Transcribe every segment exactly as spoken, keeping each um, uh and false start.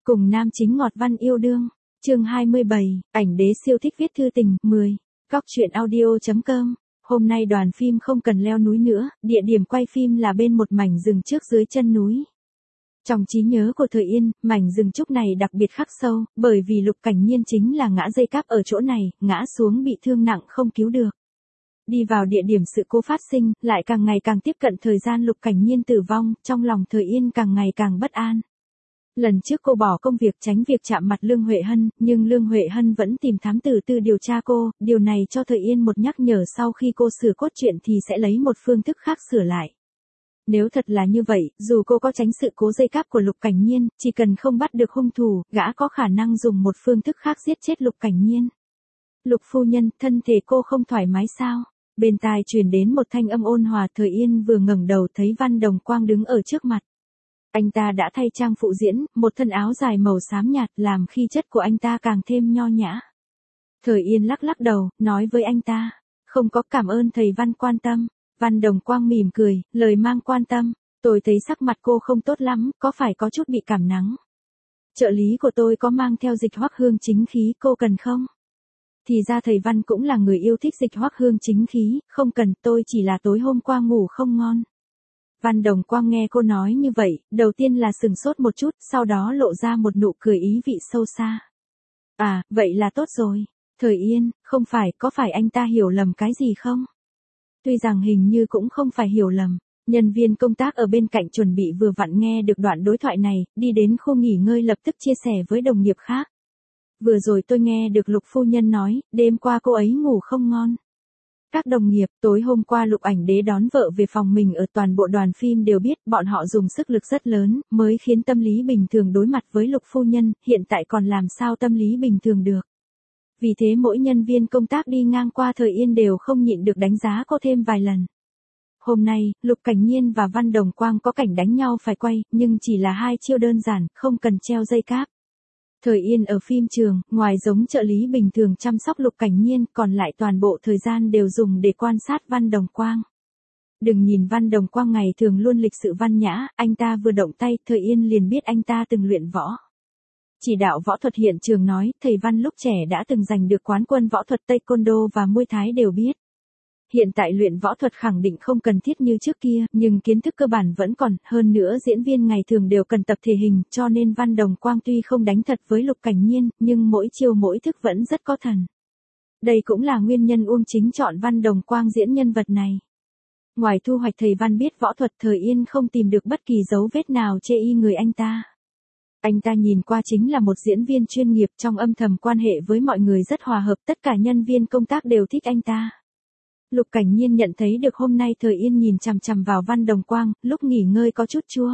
Cùng nam chính ngọt văn yêu đương. Chương hai mươi bảy, ảnh đế siêu thích viết thư tình. mười. Góc truyện audio chấm com. Hôm nay đoàn phim không cần leo núi nữa, địa điểm quay phim là bên một mảnh rừng trước dưới chân núi. Trong trí nhớ của Thời Yên, mảnh rừng trúc này đặc biệt khắc sâu, bởi vì Lục Cảnh Nhiên chính là ngã dây cáp ở chỗ này, ngã xuống bị thương nặng không cứu được. Đi vào địa điểm sự cố phát sinh, lại càng ngày càng tiếp cận thời gian Lục Cảnh Nhiên tử vong, trong lòng Thời Yên càng ngày càng bất an. Lần trước cô bỏ công việc tránh việc chạm mặt Lương Huệ Hân, nhưng Lương Huệ Hân vẫn tìm thám tử tư điều tra cô, điều này cho Thời Yên một nhắc nhở sau khi cô sửa cốt truyện thì sẽ lấy một phương thức khác sửa lại. Nếu thật là như vậy, dù cô có tránh sự cố dây cáp của Lục Cảnh Nhiên, chỉ cần không bắt được hung thủ, gã có khả năng dùng một phương thức khác giết chết Lục Cảnh Nhiên. Lục phu nhân, thân thể cô không thoải mái sao? Bên tai truyền đến một thanh âm ôn hòa. Thời Yên vừa ngẩng đầu thấy Văn Đồng Quang đứng ở trước mặt. Anh ta đã thay trang phụ diễn, một thân áo dài màu xám nhạt làm khí chất của anh ta càng thêm nho nhã. Thời Yên lắc lắc đầu, nói với anh ta, không có, cảm ơn thầy Văn quan tâm. Văn Đồng Quang mỉm cười, lời mang quan tâm, tôi thấy sắc mặt cô không tốt lắm, có phải có chút bị cảm nắng. Trợ lý của tôi có mang theo dịch hoắc hương chính khí, cô cần không? Thì ra thầy Văn cũng là người yêu thích dịch hoắc hương chính khí, không cần, tôi chỉ là tối hôm qua ngủ không ngon. Văn Đồng Quang nghe cô nói như vậy, đầu tiên là sừng sốt một chút, sau đó lộ ra một nụ cười ý vị sâu xa. À, vậy là tốt rồi. Thời Yên, không phải, có phải anh ta hiểu lầm cái gì không? Tuy rằng hình như cũng không phải hiểu lầm. Nhân viên công tác ở bên cạnh chuẩn bị vừa vặn nghe được đoạn đối thoại này, đi đến khu nghỉ ngơi lập tức chia sẻ với đồng nghiệp khác. Vừa rồi tôi nghe được Lục phu nhân nói, đêm qua cô ấy ngủ không ngon. Các đồng nghiệp, tối hôm qua Lục ảnh đế đón vợ về phòng mình ở, toàn bộ đoàn phim đều biết, bọn họ dùng sức lực rất lớn, mới khiến tâm lý bình thường đối mặt với Lục phu nhân, hiện tại còn làm sao tâm lý bình thường được. Vì thế mỗi nhân viên công tác đi ngang qua Thời Yên đều không nhịn được đánh giá cô thêm vài lần. Hôm nay, Lục Cảnh Nhiên và Văn Đồng Quang có cảnh đánh nhau phải quay, nhưng chỉ là hai chiêu đơn giản, không cần treo dây cáp. Thời Yên ở phim trường, ngoài giống trợ lý bình thường chăm sóc Lục Cảnh Nhiên, còn lại toàn bộ thời gian đều dùng để quan sát Văn Đồng Quang. Đừng nhìn Văn Đồng Quang ngày thường luôn lịch sự văn nhã, anh ta vừa động tay, Thời Yên liền biết anh ta từng luyện võ. Chỉ đạo võ thuật hiện trường nói, thầy Văn lúc trẻ đã từng giành được quán quân võ thuật Taekwondo và Muay Thái đều biết. Hiện tại luyện võ thuật khẳng định không cần thiết như trước kia, nhưng kiến thức cơ bản vẫn còn, hơn nữa diễn viên ngày thường đều cần tập thể hình, cho nên Văn Đồng Quang tuy không đánh thật với Lục Cảnh Nhiên, nhưng mỗi chiêu mỗi thức vẫn rất có thần. Đây cũng là nguyên nhân Uông Chính chọn Văn Đồng Quang diễn nhân vật này. Ngoài thu hoạch thầy Văn biết võ thuật, Thời Yên không tìm được bất kỳ dấu vết nào chê y người anh ta. Anh ta nhìn qua chính là một diễn viên chuyên nghiệp, trong âm thầm quan hệ với mọi người rất hòa hợp, tất cả nhân viên công tác đều thích anh ta. Lục Cảnh Nhiên nhận thấy được hôm nay Thời Yên nhìn chằm chằm vào Văn Đồng Quang, lúc nghỉ ngơi có chút chua.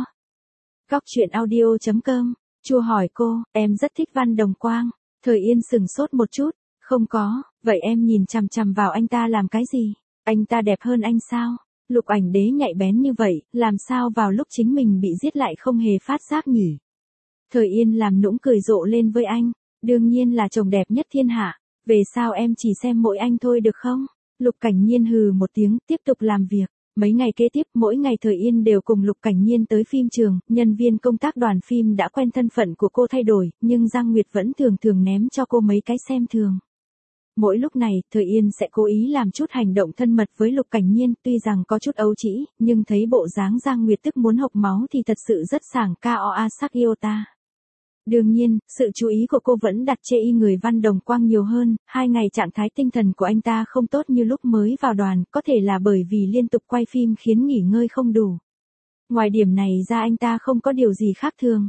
Góc truyện audio chấm com, chua hỏi cô, em rất thích Văn Đồng Quang. Thời Yên sừng sốt một chút, không có, vậy em nhìn chằm chằm vào anh ta làm cái gì? Anh ta đẹp hơn anh sao? Lục ảnh đế nhạy bén như vậy, làm sao vào lúc chính mình bị giết lại không hề phát giác nhỉ? Thời Yên làm nũng cười rộ lên với anh, đương nhiên là chồng đẹp nhất thiên hạ, về sao em chỉ xem mỗi anh thôi được không? Lục Cảnh Nhiên hừ một tiếng, tiếp tục làm việc. Mấy ngày kế tiếp, mỗi ngày Thời Yên đều cùng Lục Cảnh Nhiên tới phim trường, nhân viên công tác đoàn phim đã quen thân phận của cô thay đổi, nhưng Giang Nguyệt vẫn thường thường ném cho cô mấy cái xem thường. Mỗi lúc này, Thời Yên sẽ cố ý làm chút hành động thân mật với Lục Cảnh Nhiên, tuy rằng có chút ấu trĩ, nhưng thấy bộ dáng Giang Nguyệt tức muốn hộc máu thì thật sự rất sảng koa sắc yêu ta. Đương nhiên, sự chú ý của cô vẫn đặt chê y người Văn Đồng Quang nhiều hơn, hai ngày trạng thái tinh thần của anh ta không tốt như lúc mới vào đoàn, có thể là bởi vì liên tục quay phim khiến nghỉ ngơi không đủ. Ngoài điểm này ra anh ta không có điều gì khác thường.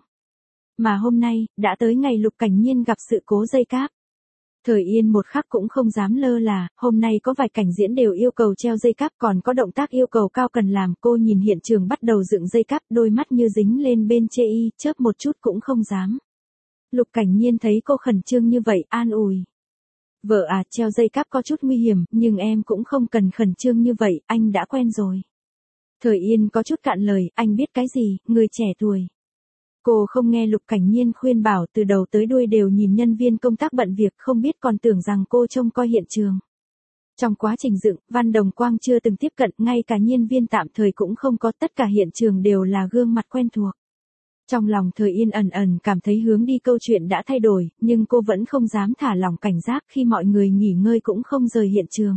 Mà hôm nay, đã tới ngày Lục Cảnh Nhiên gặp sự cố dây cáp. Thời Yên một khắc cũng không dám lơ là, hôm nay có vài cảnh diễn đều yêu cầu treo dây cáp, còn có động tác yêu cầu cao cần làm. Cô nhìn hiện trường bắt đầu dựng dây cáp, đôi mắt như dính lên bên chê y, chớp một chút cũng không dám. Lục Cảnh Nhiên thấy cô khẩn trương như vậy, an ủi. Vợ à, treo dây cáp có chút nguy hiểm, nhưng em cũng không cần khẩn trương như vậy, anh đã quen rồi. Thời Yên có chút cạn lời, anh biết cái gì, người trẻ tuổi. Cô không nghe Lục Cảnh Nhiên khuyên bảo, từ đầu tới đuôi đều nhìn nhân viên công tác bận việc, không biết còn tưởng rằng cô trông coi hiện trường. Trong quá trình dựng, Văn Đồng Quang chưa từng tiếp cận, ngay cả nhân viên tạm thời cũng không có, tất cả hiện trường đều là gương mặt quen thuộc. Trong lòng Thời Yên ẩn ẩn cảm thấy hướng đi câu chuyện đã thay đổi, nhưng cô vẫn không dám thả lỏng cảnh giác khi mọi người nghỉ ngơi cũng không rời hiện trường.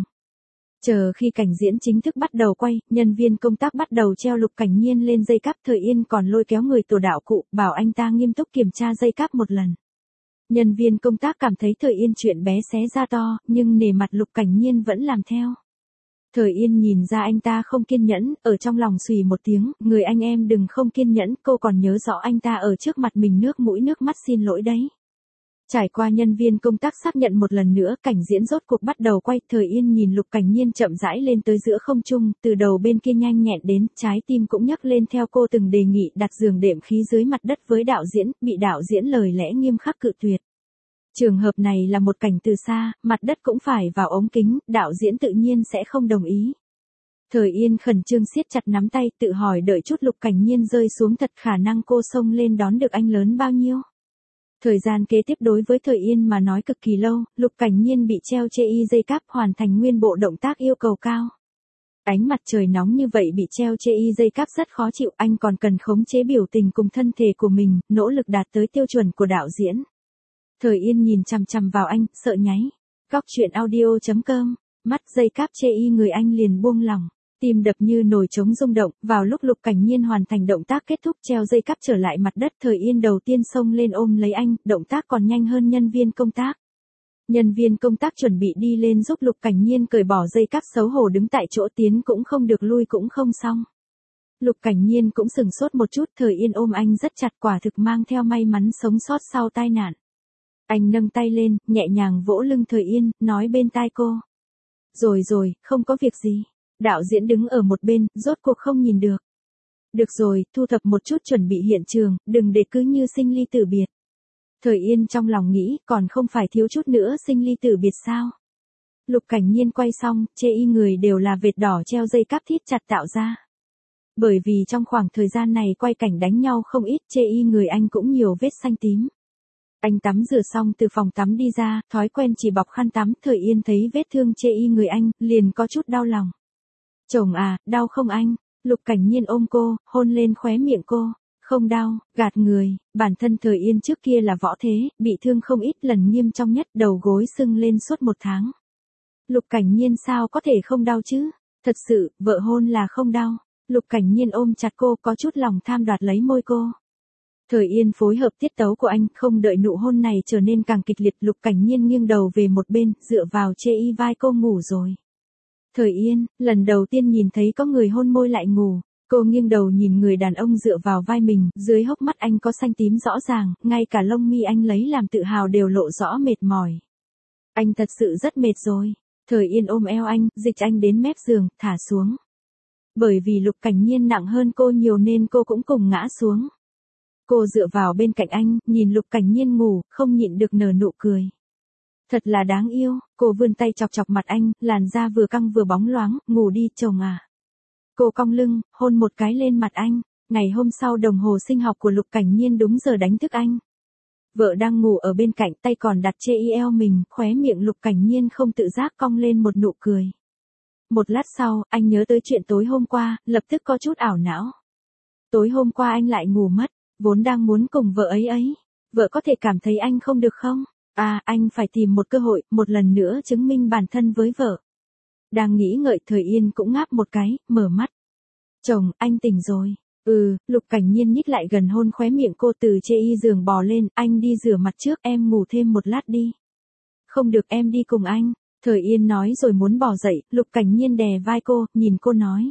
Chờ khi cảnh diễn chính thức bắt đầu quay, nhân viên công tác bắt đầu treo Lục Cảnh Nhiên lên dây cáp. Thời Yên còn lôi kéo người tổ đạo cụ, bảo anh ta nghiêm túc kiểm tra dây cáp một lần. Nhân viên công tác cảm thấy Thời Yên chuyện bé xé ra to, nhưng nể mặt Lục Cảnh Nhiên vẫn làm theo. Thời Yên nhìn ra anh ta không kiên nhẫn, ở trong lòng xùy một tiếng, người anh em đừng không kiên nhẫn, cô còn nhớ rõ anh ta ở trước mặt mình nước mũi nước mắt xin lỗi đấy. Trải qua nhân viên công tác xác nhận một lần nữa, cảnh diễn rốt cuộc bắt đầu quay. Thời Yên nhìn Lục Cảnh Nhiên chậm rãi lên tới giữa không trung, từ đầu bên kia nhanh nhẹn đến, trái tim cũng nhấc lên theo cô từng đề nghị đặt giường đệm khí dưới mặt đất với đạo diễn, bị đạo diễn lời lẽ nghiêm khắc cự tuyệt. Trường hợp này là một cảnh từ xa, mặt đất cũng phải vào ống kính, đạo diễn tự nhiên sẽ không đồng ý. Thời Yên khẩn trương siết chặt nắm tay, tự hỏi đợi chút Lục Cảnh Nhiên rơi xuống thật khả năng cô xông lên đón được anh lớn bao nhiêu. Thời gian kế tiếp đối với Thời Yên mà nói cực kỳ lâu, Lục Cảnh Nhiên bị treo chê y dây cáp hoàn thành nguyên bộ động tác yêu cầu cao. Ánh mặt trời nóng như vậy bị treo chê y dây cáp rất khó chịu, anh còn cần khống chế biểu tình cùng thân thể của mình, nỗ lực đạt tới tiêu chuẩn của đạo diễn. Thời Yên nhìn chằm chằm vào anh, sợ nháy. Góc truyện audio chấm com, mắt dây cáp chê y người anh liền buông lỏng. Tim đập như nồi trống rung động, vào lúc Lục Cảnh Nhiên hoàn thành động tác kết thúc treo dây cáp trở lại mặt đất, Thời Yên đầu tiên xông lên ôm lấy anh, động tác còn nhanh hơn nhân viên công tác. Nhân viên công tác chuẩn bị đi lên giúp Lục Cảnh Nhiên cởi bỏ dây cáp, xấu hổ đứng tại chỗ, tiến cũng không được lui cũng không xong. Lục Cảnh Nhiên cũng sừng sốt một chút, Thời Yên ôm anh rất chặt, quả thực mang theo may mắn sống sót sau tai nạn. Anh nâng tay lên, nhẹ nhàng vỗ lưng Thời Yên, nói bên tai cô. Rồi rồi, không có việc gì. Đạo diễn đứng ở một bên, rốt cuộc không nhìn được. Được rồi, thu thập một chút chuẩn bị hiện trường, đừng để cứ như sinh ly tử biệt. Thời Yên trong lòng nghĩ, còn không phải thiếu chút nữa sinh ly tử biệt sao? Lục Cảnh Nhiên quay xong, chê y người đều là vệt đỏ treo dây cáp thít chặt tạo ra. Bởi vì trong khoảng thời gian này quay cảnh đánh nhau không ít, chê y người anh cũng nhiều vết xanh tím. Anh tắm rửa xong từ phòng tắm đi ra, thói quen chỉ bọc khăn tắm. Thời Yên thấy vết thương chê y người anh, liền có chút đau lòng. Chồng à, đau không anh? Lục Cảnh Nhiên ôm cô, hôn lên khóe miệng cô. Không đau, gạt người, bản thân Thời Yên trước kia là võ thế, bị thương không ít, lần nghiêm trọng nhất đầu gối sưng lên suốt một tháng. Lục Cảnh Nhiên sao có thể không đau chứ? Thật sự, vợ hôn là không đau. Lục Cảnh Nhiên ôm chặt cô, có chút lòng tham đoạt lấy môi cô. Thời Yên phối hợp tiết tấu của anh, không đợi nụ hôn này trở nên càng kịch liệt, Lục Cảnh Nhiên nghiêng đầu về một bên, dựa vào chê y vai cô ngủ rồi. Thời Yên, lần đầu tiên nhìn thấy có người hôn môi lại ngủ, cô nghiêng đầu nhìn người đàn ông dựa vào vai mình, dưới hốc mắt anh có xanh tím rõ ràng, ngay cả lông mi anh lấy làm tự hào đều lộ rõ mệt mỏi. Anh thật sự rất mệt rồi. Thời Yên ôm eo anh, dịch anh đến mép giường, thả xuống. Bởi vì Lục Cảnh Nhiên nặng hơn cô nhiều nên cô cũng cùng ngã xuống. Cô dựa vào bên cạnh anh, nhìn Lục Cảnh Nhiên ngủ, không nhịn được nở nụ cười. Thật là đáng yêu, cô vươn tay chọc chọc mặt anh, làn da vừa căng vừa bóng loáng, ngủ đi chồng à. Cô cong lưng, hôn một cái lên mặt anh. Ngày hôm sau đồng hồ sinh học của Lục Cảnh Nhiên đúng giờ đánh thức anh. Vợ đang ngủ ở bên cạnh, tay còn đặt chê y eo mình, khóe miệng Lục Cảnh Nhiên không tự giác cong lên một nụ cười. Một lát sau, anh nhớ tới chuyện tối hôm qua, lập tức có chút ảo não. Tối hôm qua anh lại ngủ mất, vốn đang muốn cùng vợ ấy ấy. Vợ có thể cảm thấy anh không được không? À, anh phải tìm một cơ hội, một lần nữa chứng minh bản thân với vợ. Đang nghĩ ngợi, Thời Yên cũng ngáp một cái, mở mắt. Chồng, anh tỉnh rồi. Ừ, Lục Cảnh Nhiên nhích lại gần hôn khóe miệng cô, từ chê y giường bò lên, anh đi rửa mặt trước, em ngủ thêm một lát đi. Không được, em đi cùng anh. Thời Yên nói rồi muốn bỏ dậy, Lục Cảnh Nhiên đè vai cô, nhìn cô nói.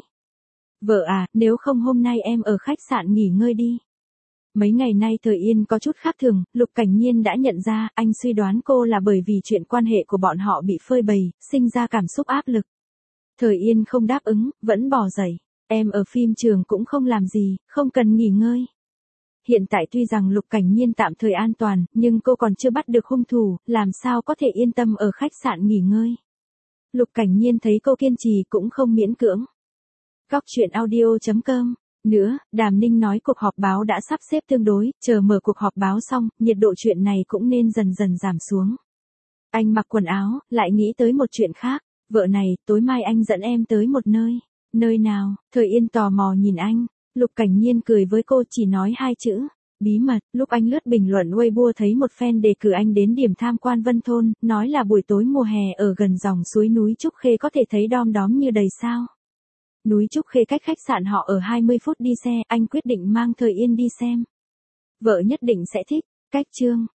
Vợ à, nếu không hôm nay em ở khách sạn nghỉ ngơi đi. Mấy ngày nay Thời Yên có chút khác thường, Lục Cảnh Nhiên đã nhận ra, anh suy đoán cô là bởi vì chuyện quan hệ của bọn họ bị phơi bày, sinh ra cảm xúc áp lực. Thời Yên không đáp ứng, vẫn bỏ dậy. Em ở phim trường cũng không làm gì, không cần nghỉ ngơi. Hiện tại tuy rằng Lục Cảnh Nhiên tạm thời an toàn, nhưng cô còn chưa bắt được hung thủ, làm sao có thể yên tâm ở khách sạn nghỉ ngơi. Lục Cảnh Nhiên thấy cô kiên trì cũng không miễn cưỡng. Góc truyện audio chấm com. Nữa, Đàm Ninh nói cuộc họp báo đã sắp xếp tương đối, chờ mở cuộc họp báo xong, nhiệt độ chuyện này cũng nên dần dần giảm xuống. Anh mặc quần áo, lại nghĩ tới một chuyện khác. Vợ này, tối mai anh dẫn em tới một nơi. Nơi nào? Thời Yên tò mò nhìn anh. Lục Cảnh Nhiên cười với cô, chỉ nói hai chữ. Bí mật, lúc anh lướt bình luận Weibo thấy một fan đề cử anh đến điểm tham quan Vân Thôn, nói là buổi tối mùa hè ở gần dòng suối núi Trúc Khê có thể thấy đom đóm như đầy sao. Núi Trúc Khê cách khách sạn họ ở hai mươi phút đi xe, anh quyết định mang Thời Yên đi xem. Vợ nhất định sẽ thích. Cách chương